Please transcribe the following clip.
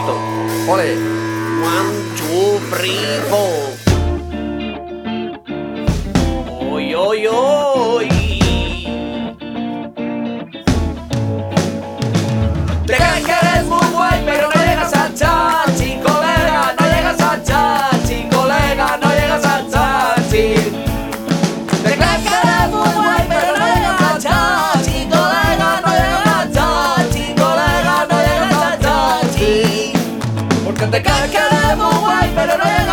Repito. Ole. 1, 2, 3, 4. Oy, oy, oy. Te crees que eres muy guay, pero no llegas a chachi, colega. No llegas a chachi, colega. No llegas a chachi. Te crees que eres muy guay, pero no llegas a chachi, colega. No llegas a chachi, colega. No llegas a chachi. Porque te crees que eres muy guay, pero no llegas